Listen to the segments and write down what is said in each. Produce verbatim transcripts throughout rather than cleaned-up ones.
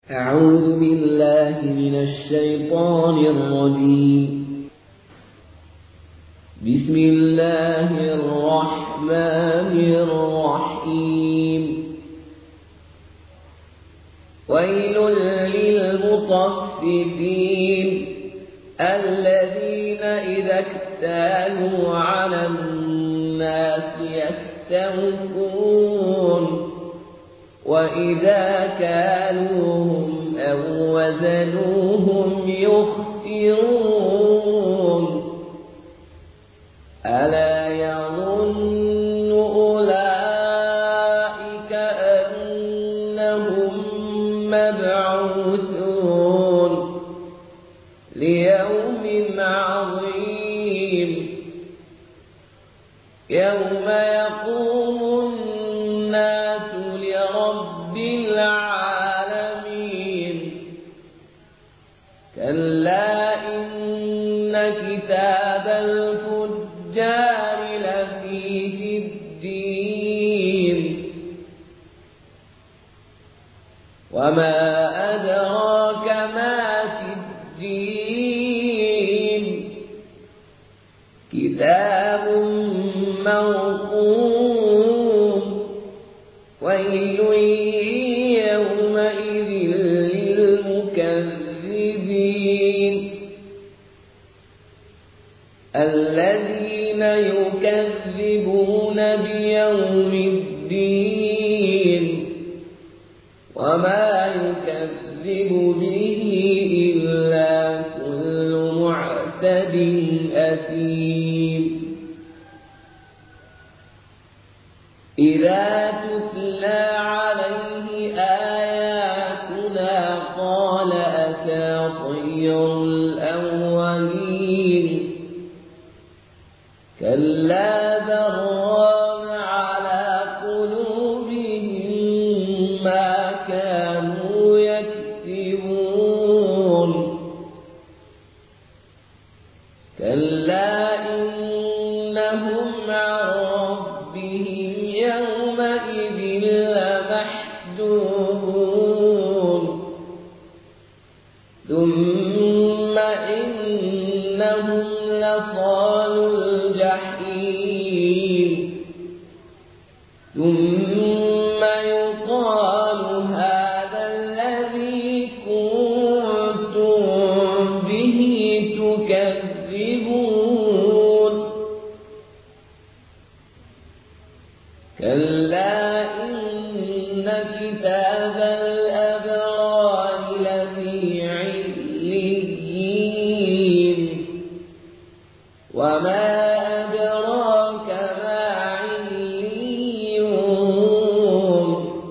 أعوذ بالله من الشيطان الرجيم. بسم الله الرحمن الرحيم. ويل للمطففين الذين إذا اكتالوا على الناس يستوفون وإذا كالوهم أو وزنوهم يخسرون. ألا يظن أولئك أنهم مبعوثون ليوم عظيم يوم يقوم الناس لرب العالمين. كلا إن كتاب الفجار لفي سجين. وما أدراك ما سجين. كتاب مرقوم. ويل يومئذ للمكذبين الذين يكذبون بيوم الدين وما يكذب به إلا كل معتد أثيم. إذا تتلى عليه آياتنا قال أساطير الأولين. كلا بل ران على قلوبهم ما كانوا يكسبون. كلا إنهم عن ربهم يومئذ لمحجوبون. ثم إنهم لصالو الجحيم. ثم يقال هذا الذي كنتم به تكذبون. كلا إن كتاب الأبرار لفي عليين. وما أدراك ما عليون.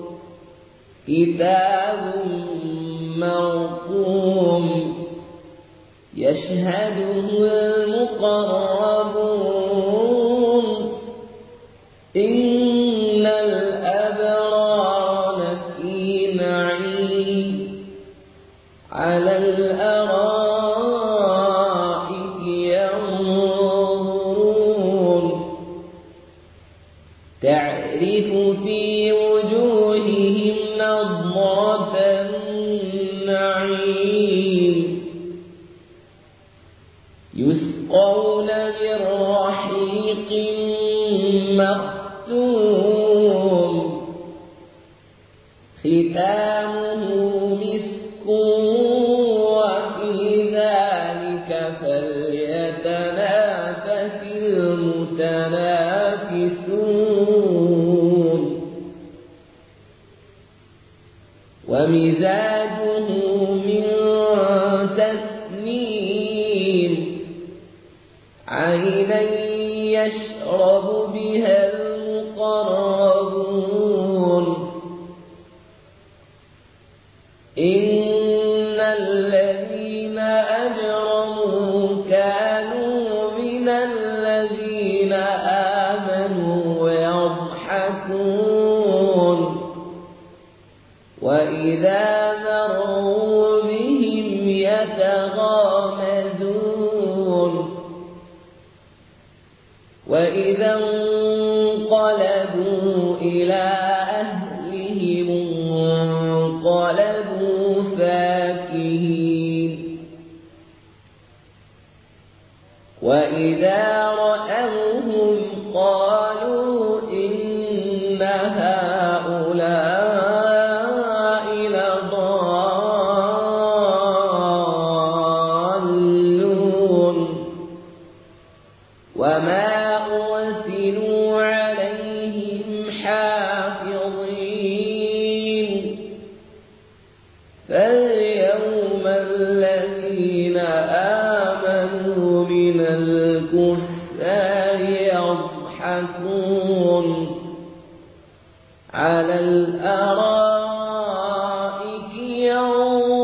كتاب مرقوم يشهده المقربون. إن الأبرار لفي نعيم على الأرائك ينظرون. تعرف في وجوههم نضرة النعيم. يسقون من رحيق مختوم ختامه مسك وفي ذلك فليتنافس المتنافسون. ومزاجه من تسنيم. عينا يشرب بها المقربون. إن الذين أجرموا كانوا من الذين آمنوا يضحكون. وإذا مروا بهم يتغامزون. وإذا انقلبوا إلى أهلهم انقلبوا فاكهين وإذا رأوهم قالوا إن هؤلاء لضالون وما أرسلوا عليهم حافظين فاليوم الذين آمنوا من الكفار يضحكون على الأرائك ينظرون